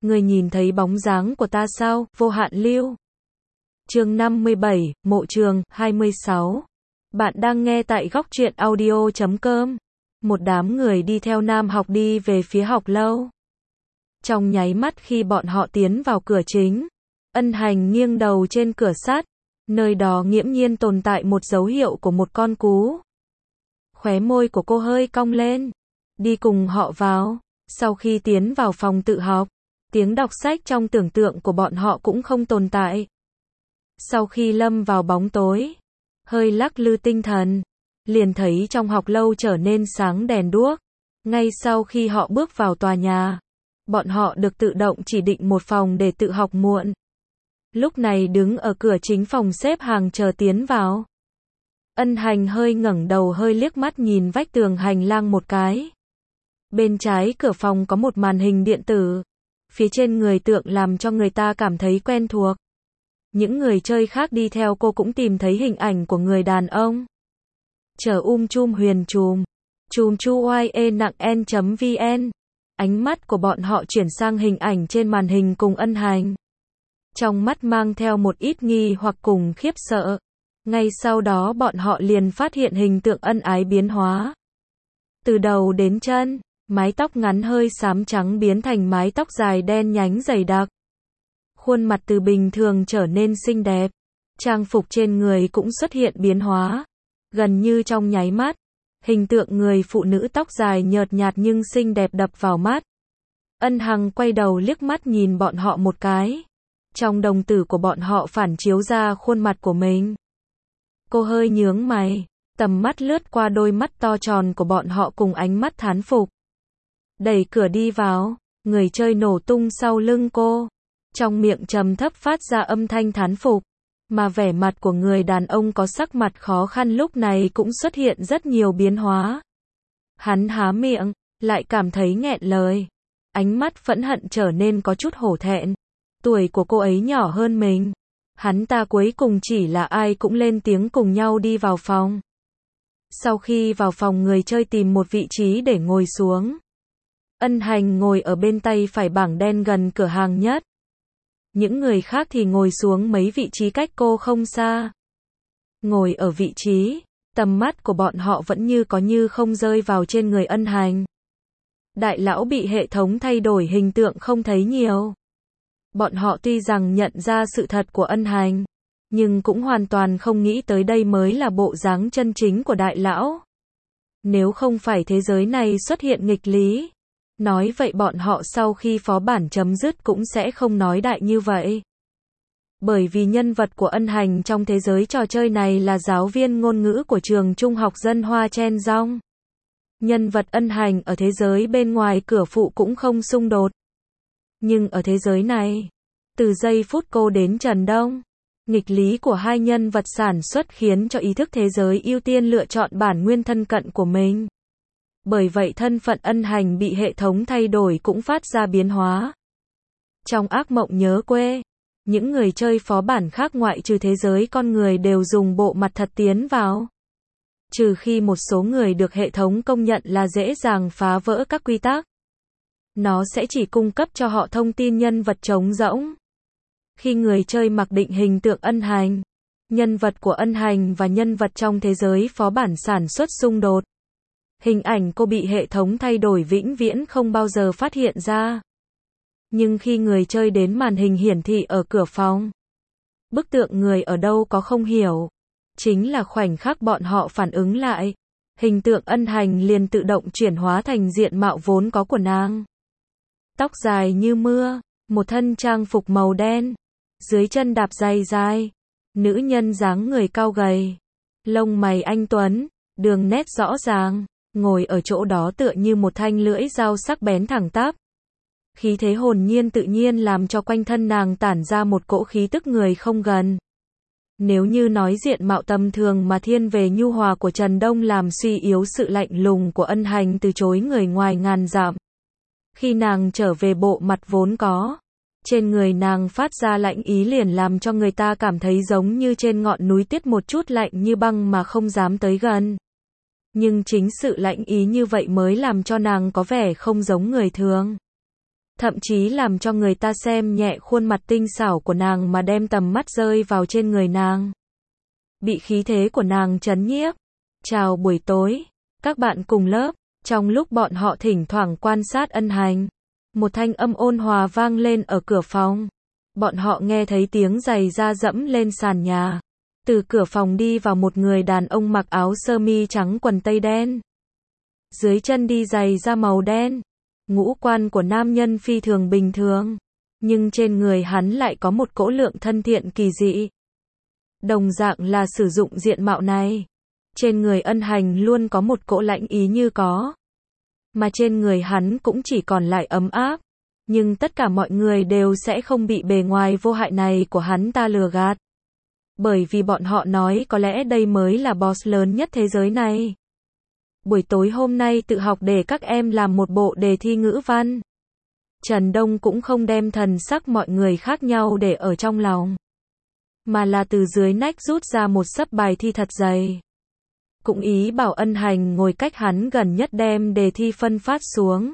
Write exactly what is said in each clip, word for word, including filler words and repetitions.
Người nhìn thấy bóng dáng của ta sao, Vô Hạn Lưu. Chương năm mươi bảy, Mộ Trường, hai mươi sáu. Bạn đang nghe tại góc truyện audio chấm com. Một đám người đi theo Nam Học đi về phía học lâu. Trong nháy mắt khi bọn họ tiến vào cửa chính, Ân Hành nghiêng đầu trên cửa sắt, nơi đó nghiễm nhiên tồn tại một dấu hiệu của một con cú. Khóe môi của cô hơi cong lên, đi cùng họ vào. Sau khi tiến vào phòng tự học, tiếng đọc sách trong tưởng tượng của bọn họ cũng không tồn tại. Sau khi lâm vào bóng tối, hơi lắc lư tinh thần, liền thấy trong học lâu trở nên sáng đèn đuốc. Ngay sau khi họ bước vào tòa nhà, bọn họ được tự động chỉ định một phòng để tự học muộn. Lúc này đứng ở cửa chính phòng xếp hàng chờ tiến vào. Ân Hành hơi ngẩng đầu hơi liếc mắt nhìn vách tường hành lang một cái. Bên trái cửa phòng có một màn hình điện tử. Phía trên người tượng làm cho người ta cảm thấy quen thuộc. Những người chơi khác đi theo cô cũng tìm thấy hình ảnh của người đàn ông. Chờ um chum huyền chùm. Chùm chu ye nặng n.vn. Ánh mắt của bọn họ chuyển sang hình ảnh trên màn hình cùng Ân Hành. Trong mắt mang theo một ít nghi hoặc cùng khiếp sợ. Ngay sau đó bọn họ liền phát hiện hình tượng ân ái biến hóa. Từ đầu đến chân, mái tóc ngắn hơi xám trắng biến thành mái tóc dài đen nhánh dày đặc. Khuôn mặt từ bình thường trở nên xinh đẹp. Trang phục trên người cũng xuất hiện biến hóa. Gần như trong nháy mắt, hình tượng người phụ nữ tóc dài nhợt nhạt nhưng xinh đẹp đập vào mắt. Ân Hằng quay đầu liếc mắt nhìn bọn họ một cái. Trong đồng tử của bọn họ phản chiếu ra khuôn mặt của mình. Cô hơi nhướng mày, tầm mắt lướt qua đôi mắt to tròn của bọn họ cùng ánh mắt thán phục. Đẩy cửa đi vào, người chơi nổ tung sau lưng cô. Trong miệng trầm thấp phát ra âm thanh thán phục. Mà vẻ mặt của người đàn ông có sắc mặt khó khăn lúc này cũng xuất hiện rất nhiều biến hóa. Hắn há miệng, lại cảm thấy nghẹn lời. Ánh mắt phẫn hận trở nên có chút hổ thẹn. Tuổi của cô ấy nhỏ hơn mình. Hắn ta cuối cùng chỉ là ai cũng lên tiếng cùng nhau đi vào phòng. Sau khi vào phòng người chơi tìm một vị trí để ngồi xuống. Ân Hành ngồi ở bên tay phải bảng đen gần cửa hàng nhất. Những người khác thì ngồi xuống mấy vị trí cách cô không xa. Ngồi ở vị trí, tầm mắt của bọn họ vẫn như có như không rơi vào trên người Ân Hành. Đại lão bị hệ thống thay đổi hình tượng không thấy nhiều. Bọn họ tuy rằng nhận ra sự thật của Ân Hành, nhưng cũng hoàn toàn không nghĩ tới đây mới là bộ dáng chân chính của đại lão. Nếu không phải thế giới này xuất hiện nghịch lý, nói vậy bọn họ sau khi phó bản chấm dứt cũng sẽ không nói đại như vậy. Bởi vì nhân vật của Ân Hành trong thế giới trò chơi này là giáo viên ngôn ngữ của trường trung học dân Hoa Chen Dong. Nhân vật Ân Hành ở thế giới bên ngoài cửa phụ cũng không xung đột. Nhưng ở thế giới này, từ giây phút cô đến Trần Đông, nghịch lý của hai nhân vật sản xuất khiến cho ý thức thế giới ưu tiên lựa chọn bản nguyên thân cận của mình. Bởi vậy thân phận Ân Hành bị hệ thống thay đổi cũng phát ra biến hóa. Trong ác mộng nhớ quê, những người chơi phó bản khác ngoại trừ thế giới con người đều dùng bộ mặt thật tiến vào. Trừ khi một số người được hệ thống công nhận là dễ dàng phá vỡ các quy tắc. Nó sẽ chỉ cung cấp cho họ thông tin nhân vật trống rỗng. Khi người chơi mặc định hình tượng Ân Hành, nhân vật của Ân Hành và nhân vật trong thế giới phó bản sản xuất xung đột. Hình ảnh cô bị hệ thống thay đổi vĩnh viễn không bao giờ phát hiện ra. Nhưng khi người chơi đến màn hình hiển thị ở cửa phòng, bức tượng người ở đâu có không hiểu. Chính là khoảnh khắc bọn họ phản ứng lại, hình tượng Ân Hành liền tự động chuyển hóa thành diện mạo vốn có của nàng. Tóc dài như mưa, một thân trang phục màu đen, dưới chân đạp giày dài, nữ nhân dáng người cao gầy, lông mày anh tuấn, đường nét rõ ràng, ngồi ở chỗ đó tựa như một thanh lưỡi dao sắc bén thẳng tắp. Khí thế hồn nhiên tự nhiên làm cho quanh thân nàng tản ra một cỗ khí tức người không gần. Nếu như nói diện mạo tầm thường mà thiên về nhu hòa của Trần Đông làm suy yếu sự lạnh lùng của Ân Hành từ chối người ngoài ngàn dặm. Khi nàng trở về bộ mặt vốn có, trên người nàng phát ra lạnh ý liền làm cho người ta cảm thấy giống như trên ngọn núi tiết một chút lạnh như băng mà không dám tới gần. Nhưng chính sự lạnh ý như vậy mới làm cho nàng có vẻ không giống người thường. thậm chí làm cho người ta xem nhẹ khuôn mặt tinh xảo của nàng mà đem tầm mắt rơi vào trên người nàng. Bị khí thế của nàng trấn nhiếp. Chào buổi tối, các bạn cùng lớp. Trong lúc bọn họ thỉnh thoảng quan sát Ân Hành, một thanh âm ôn hòa vang lên ở cửa phòng. Bọn họ nghe thấy tiếng giày da dẫm lên sàn nhà. Từ cửa phòng đi vào một người đàn ông mặc áo sơ mi trắng quần tây đen. Dưới chân đi giày da màu đen. Ngũ quan của nam nhân phi thường bình thường, nhưng trên người hắn lại có một cỗ lượng thân thiện kỳ dị. Đồng dạng là sử dụng diện mạo này, trên người Ân Hành luôn có một cỗ lãnh ý như có. Mà trên người hắn cũng chỉ còn lại ấm áp, nhưng tất cả mọi người đều sẽ không bị bề ngoài vô hại này của hắn ta lừa gạt. Bởi vì bọn họ nói có lẽ đây mới là boss lớn nhất thế giới này. Buổi tối hôm nay tự học để các em làm một bộ đề thi ngữ văn. Trần Đông cũng không đem thần sắc mọi người khác nhau để ở trong lòng, mà là từ dưới nách rút ra một xấp bài thi thật dày. Cũng ý bảo Ân Hành ngồi cách hắn gần nhất đem đề thi phân phát xuống.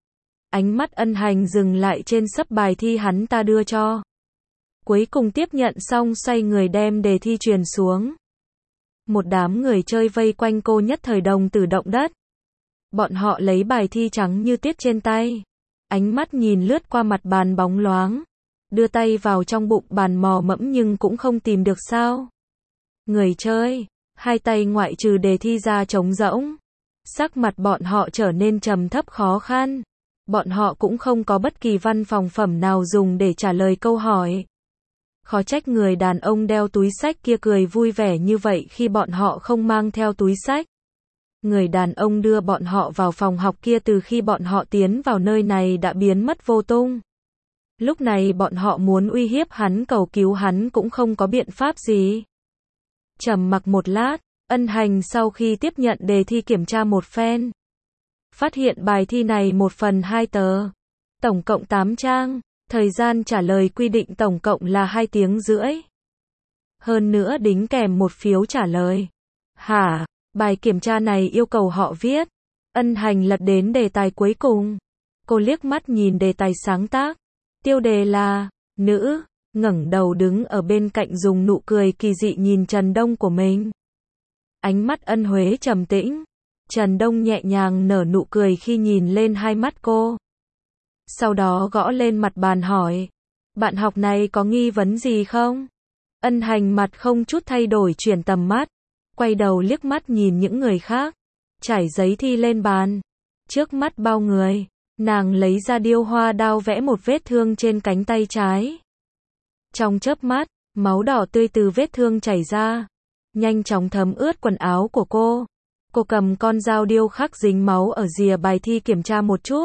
Ánh mắt Ân Hành dừng lại trên xấp bài thi hắn ta đưa cho. Cuối cùng tiếp nhận xong xoay người đem đề thi truyền xuống. Một đám người chơi vây quanh cô nhất thời đồng tử động đất. Bọn họ lấy bài thi trắng như tuyết trên tay. Ánh mắt nhìn lướt qua mặt bàn bóng loáng. Đưa tay vào trong bụng bàn mò mẫm nhưng cũng không tìm được sao. Người chơi, hai tay ngoại trừ đề thi ra trống rỗng. Sắc mặt bọn họ trở nên trầm thấp khó khăn. Bọn họ cũng không có bất kỳ văn phòng phẩm nào dùng để trả lời câu hỏi. Khó trách người đàn ông đeo túi xách kia cười vui vẻ như vậy khi bọn họ không mang theo túi xách. Người đàn ông đưa bọn họ vào phòng học kia từ khi bọn họ tiến vào nơi này đã biến mất vô tung. Lúc này bọn họ muốn uy hiếp hắn cầu cứu hắn cũng không có biện pháp gì. Trầm mặc một lát, Ân Hành sau khi tiếp nhận đề thi kiểm tra một phen. Phát hiện bài thi này một phần hai tờ. Tổng cộng tám trang. Thời gian trả lời quy định tổng cộng là hai tiếng rưỡi. Hơn nữa đính kèm một phiếu trả lời. Hả? Bài kiểm tra này yêu cầu họ viết. Ân Hành lật đến đề tài cuối cùng. Cô liếc mắt nhìn đề tài sáng tác. Tiêu đề là nữ, ngẩng đầu đứng ở bên cạnh dùng nụ cười kỳ dị nhìn Trần Đông của mình. Ánh mắt Ân Huế trầm tĩnh. Trần Đông nhẹ nhàng nở nụ cười khi nhìn lên hai mắt cô. Sau đó gõ lên mặt bàn hỏi, bạn học này có nghi vấn gì không? Ân Hành mặt không chút thay đổi chuyển tầm mắt, quay đầu liếc mắt nhìn những người khác, trải giấy thi lên bàn. Trước mắt bao người, nàng lấy ra điêu hoa đao vẽ một vết thương trên cánh tay trái. Trong chớp mắt, máu đỏ tươi từ vết thương chảy ra, nhanh chóng thấm ướt quần áo của cô. Cô cầm con dao điêu khắc dính máu ở rìa bài thi kiểm tra một chút.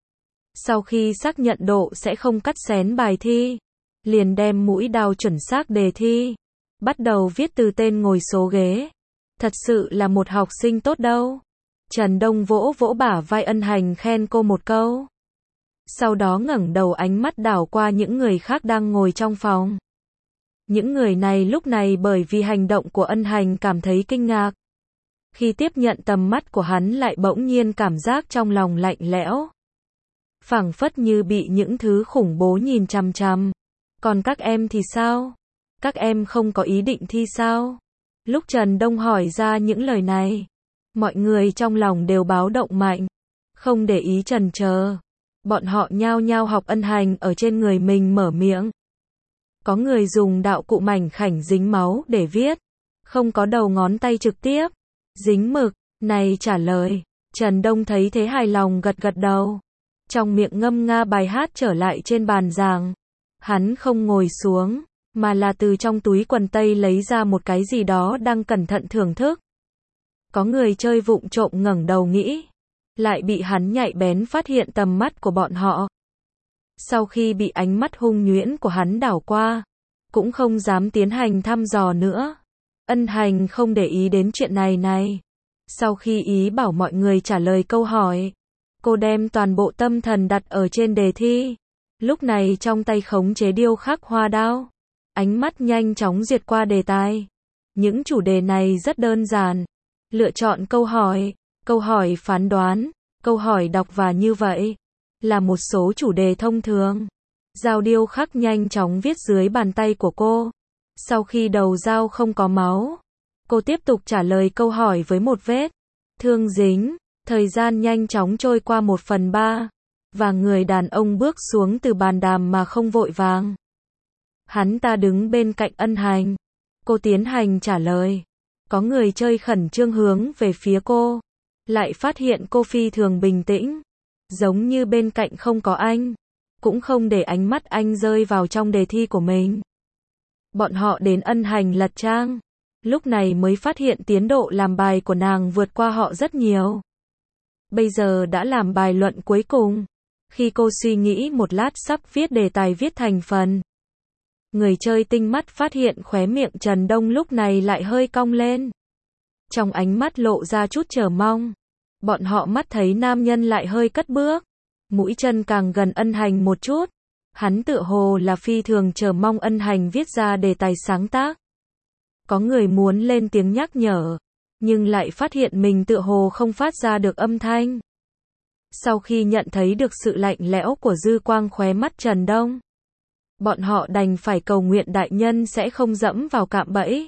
Sau khi xác nhận độ sẽ không cắt xén bài thi, liền đem mũi đao chuẩn xác đề thi, bắt đầu viết từ tên ngồi số ghế. Thật sự là một học sinh tốt đâu. Trần Đông vỗ vỗ bả vai Ân Hành khen cô một câu. Sau đó ngẩng đầu ánh mắt đảo qua những người khác đang ngồi trong phòng. Những người này lúc này bởi vì hành động của Ân Hành cảm thấy kinh ngạc. Khi tiếp nhận tầm mắt của hắn lại bỗng nhiên cảm giác trong lòng lạnh lẽo. Phảng phất như bị những thứ khủng bố nhìn chằm chằm. Còn các em thì sao? Các em không có ý định thi sao? Lúc Trần Đông hỏi ra những lời này, mọi người trong lòng đều báo động mạnh. Không để ý chần chờ. Bọn họ nhao nhao học Ân Hành ở trên người mình mở miệng. Có người dùng đạo cụ mảnh khảnh dính máu để viết. Không có đầu ngón tay trực tiếp dính mực. Này trả lời. Trần Đông thấy thế hài lòng gật gật đầu. Trong miệng ngâm nga bài hát trở lại trên bàn giảng. Hắn không ngồi xuống, mà là từ trong túi quần tây lấy ra một cái gì đó đang cẩn thận thưởng thức. Có người chơi vụng trộm ngẩng đầu nghĩ, lại bị hắn nhạy bén phát hiện tầm mắt của bọn họ. Sau khi bị ánh mắt hung nhuyễn của hắn đảo qua, cũng không dám tiến hành thăm dò nữa. Ân Hành không để ý đến chuyện này này. Sau khi ý bảo mọi người trả lời câu hỏi, cô đem toàn bộ tâm thần đặt ở trên đề thi. Lúc này trong tay khống chế điêu khắc hoa đao. Ánh mắt nhanh chóng duyệt qua đề tài. Những chủ đề này rất đơn giản. Lựa chọn câu hỏi, câu hỏi phán đoán, câu hỏi đọc và như vậy. là một số chủ đề thông thường. Dao điêu khắc nhanh chóng viết dưới bàn tay của cô. Sau khi đầu dao không có máu, cô tiếp tục trả lời câu hỏi với một vết thương dính. Thời gian nhanh chóng trôi qua một phần ba, và người đàn ông bước xuống từ bàn đàm mà không vội vàng. Hắn ta đứng bên cạnh Ân Hành. Cô tiến hành trả lời. Có người chơi khẩn trương hướng về phía cô. Lại phát hiện cô phi thường bình tĩnh. Giống như bên cạnh không có anh. Cũng không để ánh mắt anh rơi vào trong đề thi của mình. Bọn họ đến Ân Hành lật trang. Lúc này mới phát hiện tiến độ làm bài của nàng vượt qua họ rất nhiều. Bây giờ đã làm bài luận cuối cùng. Khi cô suy nghĩ một lát sắp viết đề tài viết thành phần. Người chơi tinh mắt phát hiện khóe miệng Trần Đông lúc này lại hơi cong lên. Trong ánh mắt lộ ra chút chờ mong. Bọn họ mắt thấy nam nhân lại hơi cất bước. Mũi chân càng gần Ân Hành một chút. Hắn tựa hồ là phi thường chờ mong Ân Hành viết ra đề tài sáng tác. Có người muốn lên tiếng nhắc nhở. Nhưng lại phát hiện mình tựa hồ không phát ra được âm thanh. Sau khi nhận thấy được sự lạnh lẽo của dư quang khóe mắt Trần Đông, bọn họ đành phải cầu nguyện đại nhân sẽ không dẫm vào cạm bẫy.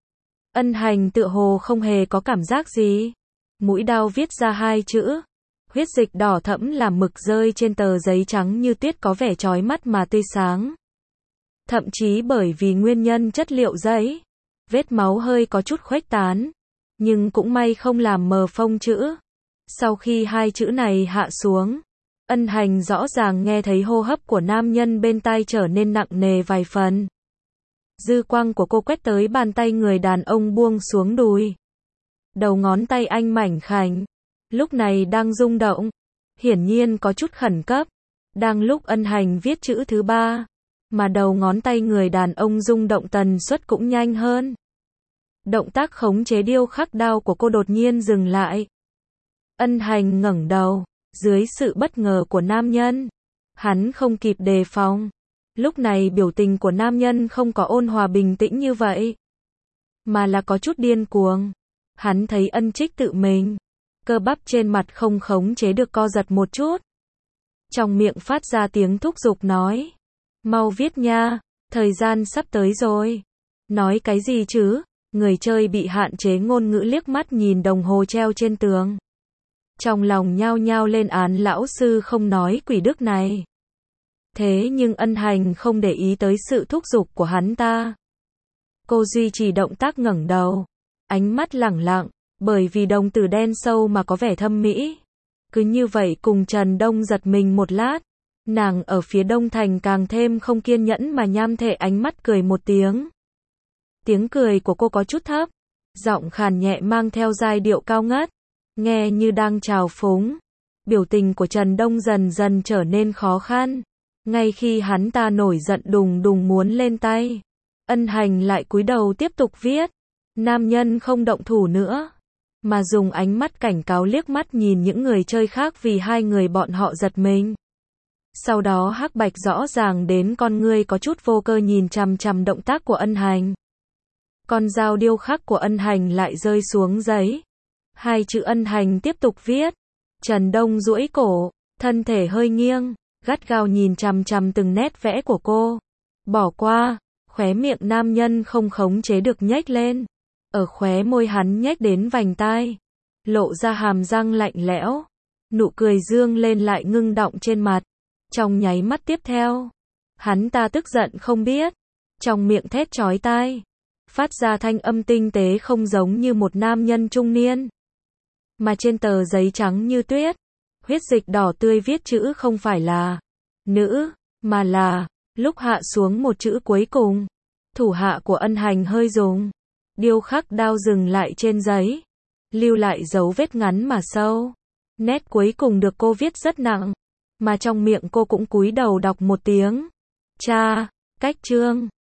Ân Hành tựa hồ không hề có cảm giác gì. Mũi đao viết ra hai chữ. Huyết dịch đỏ thẫm làm mực rơi trên tờ giấy trắng như tuyết có vẻ chói mắt mà tươi sáng. Thậm chí bởi vì nguyên nhân chất liệu giấy, vết máu hơi có chút khuếch tán. Nhưng cũng may không làm mờ phông chữ. Sau khi hai chữ này hạ xuống, Ân Hành rõ ràng nghe thấy hô hấp của nam nhân bên tai trở nên nặng nề vài phần. Dư quang của cô quét tới bàn tay người đàn ông buông xuống đùi. Đầu ngón tay anh mảnh khảnh, lúc này đang rung động, hiển nhiên có chút khẩn cấp. Đang lúc Ân Hành viết chữ thứ ba, mà đầu ngón tay người đàn ông rung động tần suất cũng nhanh hơn. Động tác khống chế điêu khắc đao của cô đột nhiên dừng lại. Ân Hành ngẩng đầu, dưới sự bất ngờ của nam nhân. Hắn không kịp đề phòng. Lúc này biểu tình của nam nhân không có ôn hòa bình tĩnh như vậy, mà là có chút điên cuồng. Hắn thấy Ân Trích tự mình. Cơ bắp trên mặt không khống chế được co giật một chút. Trong miệng phát ra tiếng thúc giục nói. Mau viết nha, thời gian sắp tới rồi. Nói cái gì chứ? Người chơi bị hạn chế ngôn ngữ liếc mắt nhìn đồng hồ treo trên tường. Trong lòng nhao nhao lên án lão sư không nói quỷ đức này. Thế nhưng Ân Hành không để ý tới sự thúc giục của hắn ta. Cô duy trì động tác ngẩng đầu. Ánh mắt lẳng lặng, bởi vì đồng tử đen sâu mà có vẻ thâm mỹ. Cứ như vậy cùng Trần Đông giật mình một lát. Nàng ở phía Đông Thành càng thêm không kiên nhẫn mà nham thệ ánh mắt cười một tiếng. Tiếng cười của cô có chút thấp, giọng khàn nhẹ mang theo giai điệu cao ngất, nghe như đang trào phúng. Biểu tình của Trần Đông dần dần trở nên khó khăn. Ngay khi hắn ta nổi giận đùng đùng muốn lên tay, Ân Hành lại cúi đầu tiếp tục viết. Nam nhân không động thủ nữa, mà dùng ánh mắt cảnh cáo liếc mắt nhìn những người chơi khác vì hai người bọn họ giật mình. Sau đó hắc bạch rõ ràng đến con ngươi có chút vô cơ nhìn chằm chằm động tác của Ân Hành. Con dao điêu khắc của Ân Hành lại rơi xuống giấy. Hai chữ Ân Hành tiếp tục viết. Trần Đông duỗi cổ, thân thể hơi nghiêng, gắt gao nhìn chằm chằm từng nét vẽ của cô. Bỏ qua, khóe miệng nam nhân không khống chế được nhếch lên. Ở khóe môi hắn nhếch đến vành tai, lộ ra hàm răng lạnh lẽo. Nụ cười dương lên lại ngưng đọng trên mặt. Trong nháy mắt tiếp theo, hắn ta tức giận không biết, trong miệng thét chói tai, phát ra thanh âm tinh tế không giống như một nam nhân trung niên. Mà trên tờ giấy trắng như tuyết, huyết dịch đỏ tươi viết chữ không phải là nữ, mà là, lúc hạ xuống một chữ cuối cùng, thủ hạ của Ân Hành hơi dùng điêu khắc đao dừng lại trên giấy, lưu lại dấu vết ngắn mà sâu. Nét cuối cùng được cô viết rất nặng, mà trong miệng cô cũng cúi đầu đọc một tiếng. Cha, cách chương.